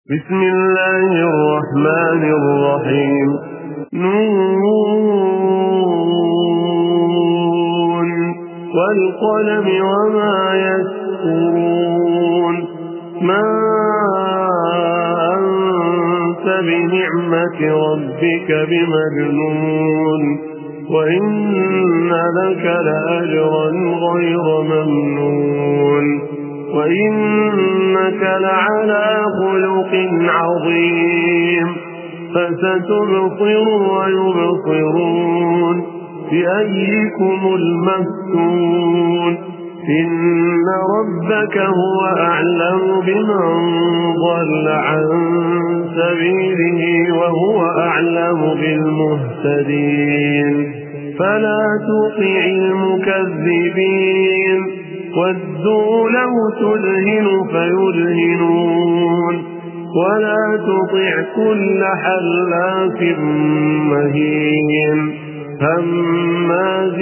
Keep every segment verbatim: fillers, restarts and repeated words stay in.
بسم الله الرحمن الرحيم. نون والقلم وما يسطرون. ما أنت بنعمة ربك بمجنون وإن لك لأجرا غير ممنون وإنك لعلى خلق عظيم. فستبصر ويبصرون بأيكم المفتون. إن ربك هو أعلم بمن ضل عن سبيله وهو أعلم بالمهتدين. فلا تطع المكذبين ودوا لو تدهن فيدهنون ولا تطع كل حلاف مهين هماز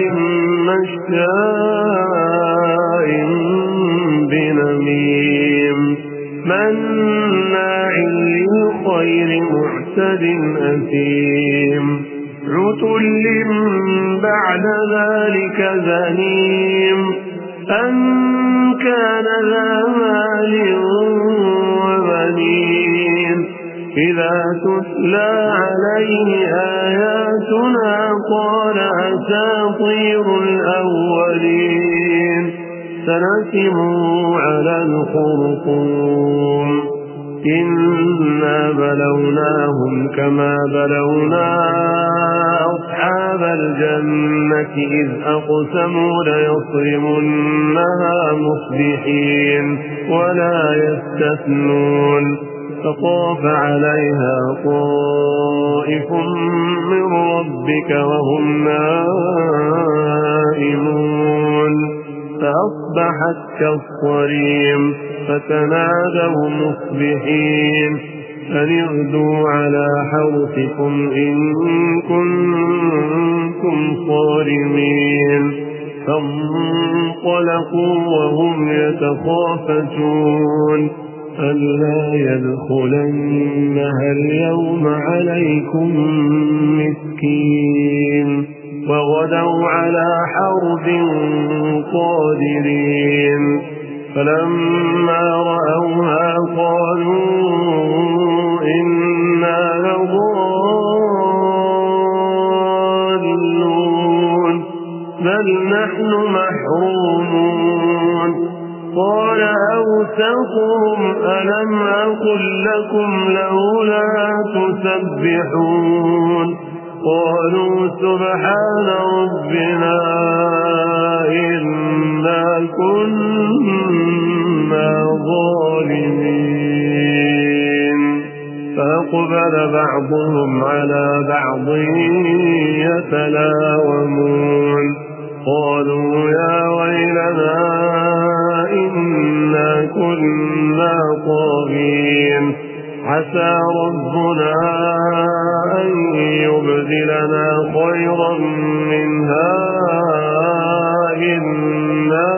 مشاء بنميم مناع للخير معتد أثيم عتل بعد ذلك زنيم أن كان ذا مال وبنين إذا تتلى عليه آياتنا قال أساطير الأولين سنسمه على الخرطوم. إنا بلوناهم كما بلونا أصحاب الجنة إذ أقسموا ليصرمنها مصبحين ولا يستثنون. فطاف عليها طائف من ربك وهم نائمون فأصبحت كالصريم. فتنادوا مصبحين أن اغدوا على حرثكم إن كنتم صارمين. فانطلقوا وهم يتخافتون ألا يدخلنها اليوم عليكم مسكين. وغدوا على حرد قادرين. فلما رأوها قالوا إنا لضالون بل نحن محرومون. قال أوسطهم ألم أقل لكم لولا تسبحون قالوا سبحان ربنا إنا كنا ظالمين. فأقبل بعضهم على بعض يتلاومون قالوا يا ويلنا إنا كنا طاغين عسى ربنا أن يبدلنا خيرا منها إنا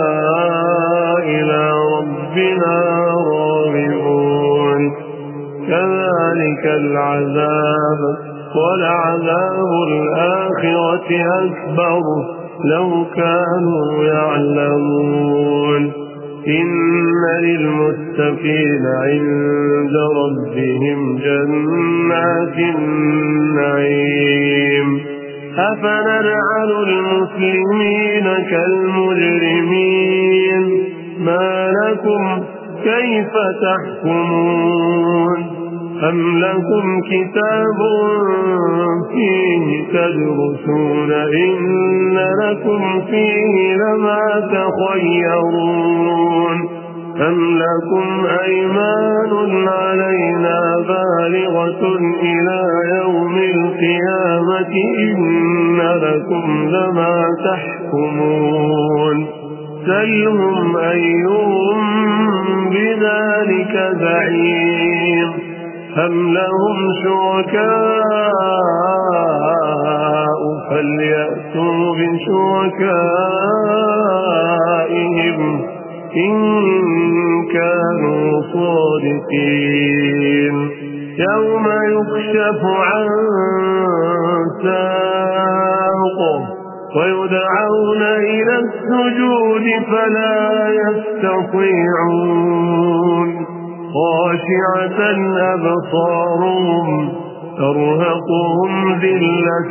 إلى ربنا راغبون. كذلك العذاب ولعذاب الآخرة أكبر لو كانوا يعلمون. إن للمتقين عند ربهم جنات النعيم. أفنجعل المسلمين كالمجرمين ما لكم كيف تحكمون أم لكم كتاب فيه تدرسون إن لكم فيه لما تخيرون أم لكم أيمان علينا بالغة إلى يوم القيامة إن لكم لما تحكمون. سلهم أيهم بذلك زعيم أم لهم شركاء فليأتوا بشركائهم إن كانوا صادقين يوم يكشف عن ساق ويدعون إلى السجود فلا يستطيعون خاشعة أبصارهم ترهقهم ذلة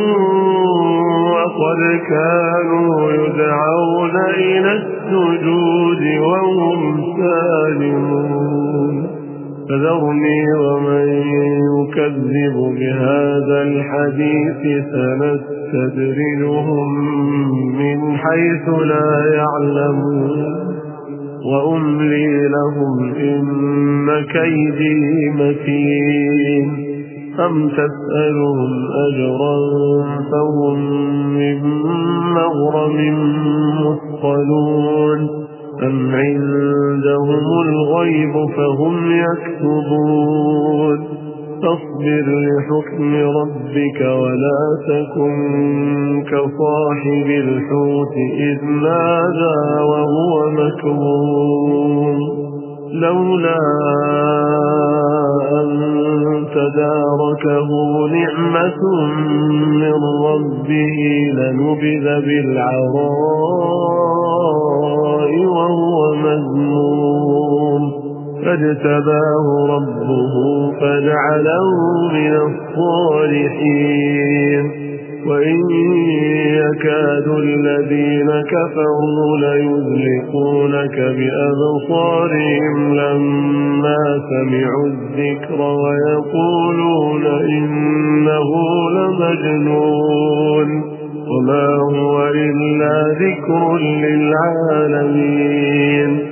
وقد كانوا يدعون إلى السجود وهم سالمون فذرني ومن يكذب بهذا الحديث سنستدرجهم من حيث لا يعلمون وأملي لهم إن كيدي متين أم تسألهم أجرا فهم من مغرم مثقلون أم عندهم الغيب فهم يكتبون فاصبر لحكم ربك ولا تكن كصاحب الحوت إذ نادى وهو مكظوم لولا أن تداركه نعمة من ربه لنبذ بالعراء وهو مذموم فاجتباه ربه فجعله من الصالحين وإن يكاد الذين كفروا ليزلقونك بأبصارهم لما سمعوا الذكر ويقولون إنه لمجنون وما هو إلا ذكر للعالمين